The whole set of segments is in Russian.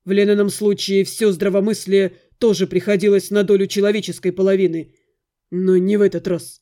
В Ленином случае все здравомыслие тоже приходилось на долю человеческой половины. Но не в этот раз.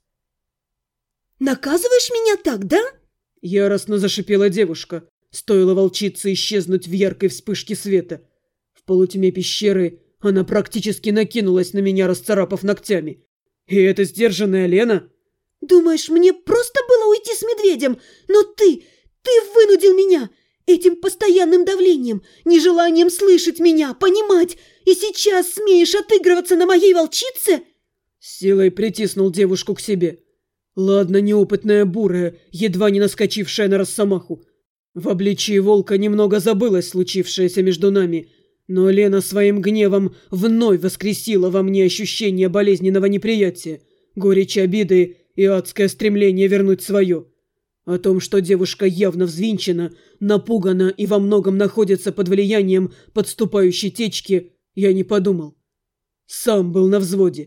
«Наказываешь меня так, да?» Яростно зашипела девушка. Стоило волчице исчезнуть в яркой вспышке света. В полутьме пещеры она практически накинулась на меня, расцарапав ногтями. И это сдержанная Лена? «Думаешь, мне просто было уйти с медведем? Но ты вынудил меня этим постоянным давлением, нежеланием слышать меня, понимать, и сейчас смеешь отыгрываться на моей волчице?» Силой притиснул девушку к себе. Ладно, неопытная бурая, едва не наскочившая на росомаху. В обличии волка немного забылось случившееся между нами, но Лена своим гневом вновь воскресила во мне ощущение болезненного неприятия, горечь обиды и адское стремление вернуть свое. О том, что девушка явно взвинчена, напугана и во многом находится под влиянием подступающей течки, я не подумал. Сам был на взводе.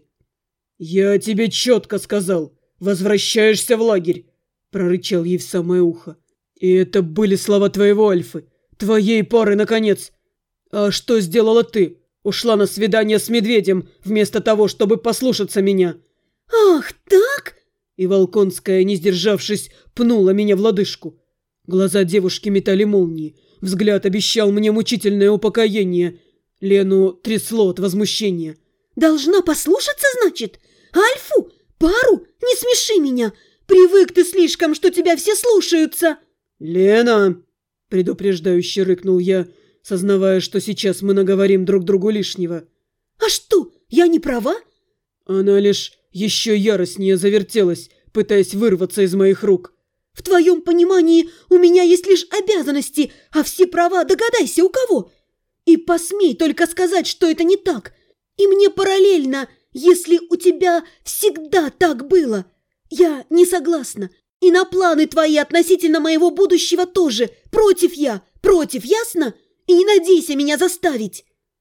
«Я тебе четко сказал, возвращаешься в лагерь», — прорычал ей в самое ухо. «И это были слова твоего Альфы, твоей пары, наконец. А что сделала ты? Ушла на свидание с медведем, вместо того, чтобы послушаться меня». «Ах, так?» И Волконская, не сдержавшись, пнула меня в лодыжку. Глаза девушки метали молнии. Взгляд обещал мне мучительное упокоение. Лену трясло от возмущения. «Должна послушаться, значит? Альфу? Пару? Не смеши меня! Привык ты слишком, что тебя все слушаются!» «Лена!» – предупреждающе рыкнул я, сознавая, что сейчас мы наговорим друг другу лишнего. «А что, я не права?» Она лишь еще яростнее завертелась, пытаясь вырваться из моих рук. «В твоем понимании у меня есть лишь обязанности, а все права догадайся у кого. И посмей только сказать, что это не так. И мне параллельно, если у тебя всегда так было. Я не согласна. И на планы твои относительно моего будущего тоже. Против, ясно? И не надейся меня заставить».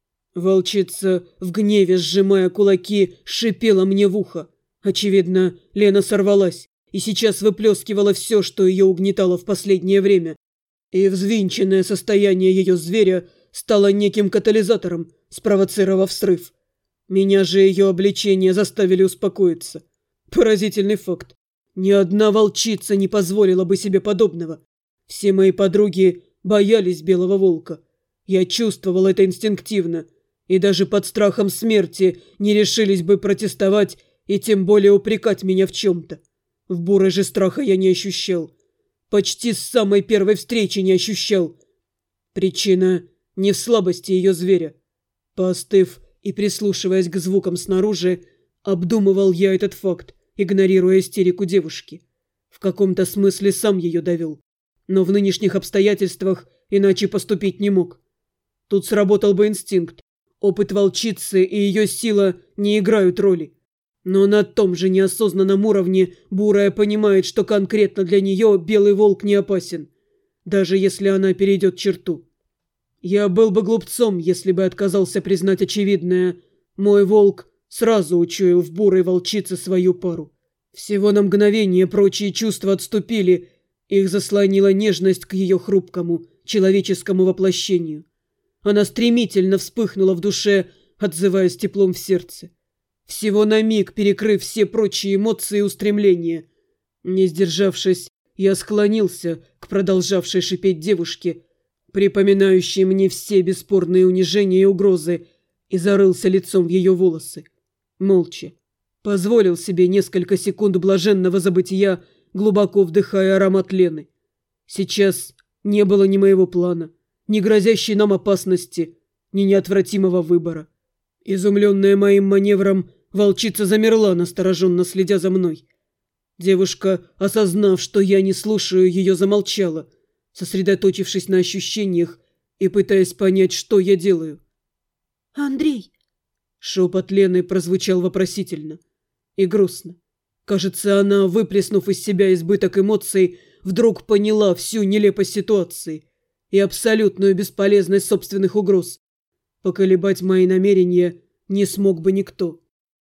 Волчица, в гневе сжимая кулаки, шипела мне в ухо. Очевидно, Лена сорвалась и сейчас выплескивала все, что ее угнетало в последнее время. И взвинченное состояние ее зверя стало неким катализатором, спровоцировав срыв. Меня же ее обличения заставили успокоиться. Поразительный факт. Ни одна волчица не позволила бы себе подобного. Все мои подруги боялись белого волка. Я чувствовал это инстинктивно. И даже под страхом смерти не решились бы протестовать и тем более упрекать меня в чем-то. В бурой же страха я не ощущал. Почти с самой первой встречи не ощущал. Причина не в слабости ее зверя. Поостыв и прислушиваясь к звукам снаружи, обдумывал я этот факт, игнорируя истерику девушки. В каком-то смысле сам ее довел. Но в нынешних обстоятельствах иначе поступить не мог. Тут сработал бы инстинкт. Опыт волчицы и ее сила не играют роли. Но на том же неосознанном уровне бурая понимает, что конкретно для нее белый волк не опасен, даже если она перейдет черту. Я был бы глупцом, если бы отказался признать очевидное. Мой волк сразу учуял в бурой волчице свою пару. Всего на мгновение прочие чувства отступили, их заслонила нежность к ее хрупкому, человеческому воплощению. Она стремительно вспыхнула в душе, отзываясь теплом в сердце. Всего на миг перекрыв все прочие эмоции и устремления. Не сдержавшись, я склонился к продолжавшей шипеть девушке, припоминающей мне все бесспорные унижения и угрозы, и зарылся лицом в ее волосы. Молча. Позволил себе несколько секунд блаженного забытия, глубоко вдыхая аромат Лены. Сейчас не было ни моего плана, ни грозящей нам опасности, ни неотвратимого выбора. Изумленная моим маневром, волчица замерла, настороженно следя за мной. Девушка, осознав, что я не слушаю ее, замолчала, сосредоточившись на ощущениях и пытаясь понять, что я делаю. «Андрей!» Шепот Лены прозвучал вопросительно и грустно. Кажется, она, выплеснув из себя избыток эмоций, вдруг поняла всю нелепость ситуации и абсолютную бесполезность собственных угроз. Поколебать мои намерения не смог бы никто.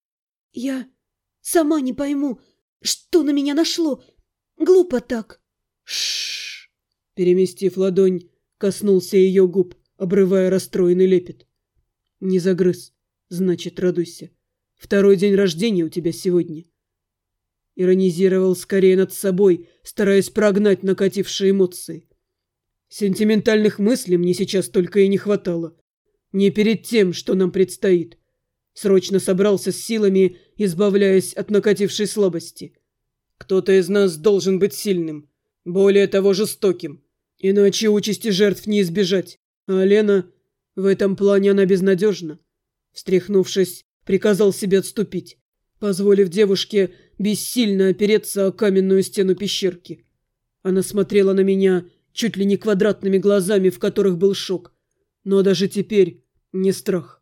«Я сама не пойму, что на меня нашло. Глупо так». Шш! Переместив ладонь, коснулся ее губ, обрывая расстроенный лепет. «Не загрыз, значит, радуйся. Второй день рождения у тебя сегодня». Иронизировал скорее над собой, стараясь прогнать накатившие эмоции. Сентиментальных мыслей мне сейчас только и не хватало. Не перед тем, что нам предстоит. Срочно собрался с силами, избавляясь от накатившей слабости. Кто-то из нас должен быть сильным, более того, жестоким. Иначе участи жертв не избежать. А Лена... В этом плане она безнадежна. Встряхнувшись, приказал себе отступить, позволив девушке бессильно опереться о каменную стену пещерки. Она смотрела на меня чуть ли не квадратными глазами, в которых был шок. Но даже теперь не страх.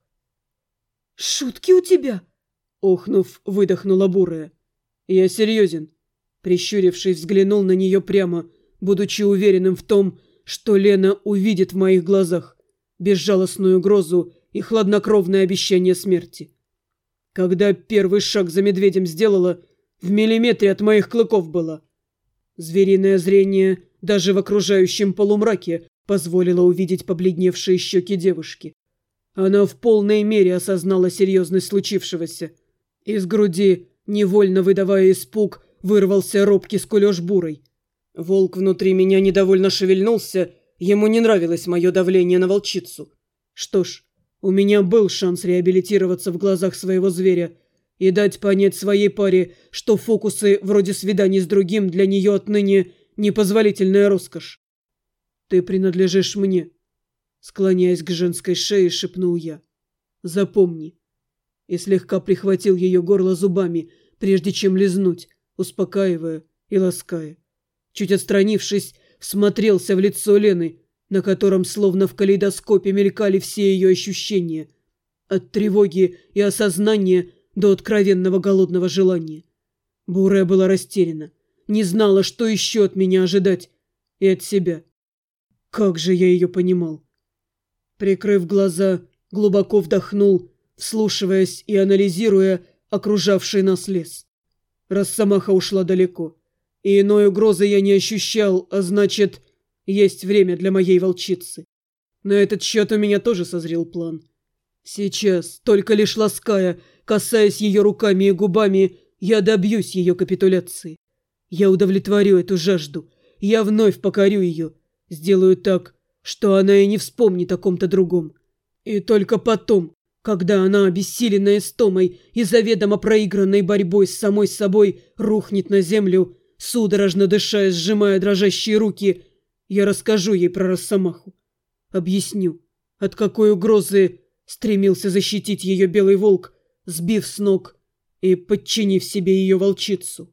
«Шутки у тебя?» Охнув, выдохнула бурая. «Я серьезен». Прищурившись, взглянул на нее прямо, будучи уверенным в том, что Лена увидит в моих глазах безжалостную угрозу и хладнокровное обещание смерти. Когда первый шаг за медведем сделала, в миллиметре от моих клыков была. Звериное зрение даже в окружающем полумраке позволило увидеть побледневшие щеки девушки. Она в полной мере осознала серьезность случившегося. Из груди, невольно выдавая испуг, вырвался робкий скулёж бурой. Волк внутри меня недовольно шевельнулся, ему не нравилось мое давление на волчицу. Что ж, у меня был шанс реабилитироваться в глазах своего зверя и дать понять своей паре, что фокусы вроде свиданий с другим для нее отныне непозволительная роскошь. «Ты принадлежишь мне», — склоняясь к женской шее, шепнул я. «Запомни». И слегка прихватил ее горло зубами, прежде чем лизнуть, успокаивая и лаская. Чуть отстранившись, всмотрелся в лицо Лены, на котором словно в калейдоскопе мелькали все ее ощущения. От тревоги и осознания до откровенного голодного желания. Бурая была растеряна, не знала, что еще от меня ожидать, и от себя. Как же я ее понимал. Прикрыв глаза, глубоко вдохнул, вслушиваясь и анализируя окружавший нас лес. Росомаха ушла далеко, и иной угрозы я не ощущал, а значит, есть время для моей волчицы. На этот счет у меня тоже созрел план. Сейчас, только лишь лаская, касаясь ее руками и губами, я добьюсь ее капитуляции. Я удовлетворю эту жажду, я вновь покорю ее, сделаю так, что она и не вспомнит о ком-то другом. И только потом, когда она, обессиленная истомой и заведомо проигранной борьбой с самой собой, рухнет на землю, судорожно дыша и сжимая дрожащие руки, я расскажу ей про Росомаху. Объясню, от какой угрозы стремился защитить ее белый волк, сбив с ног и подчинив себе ее волчицу.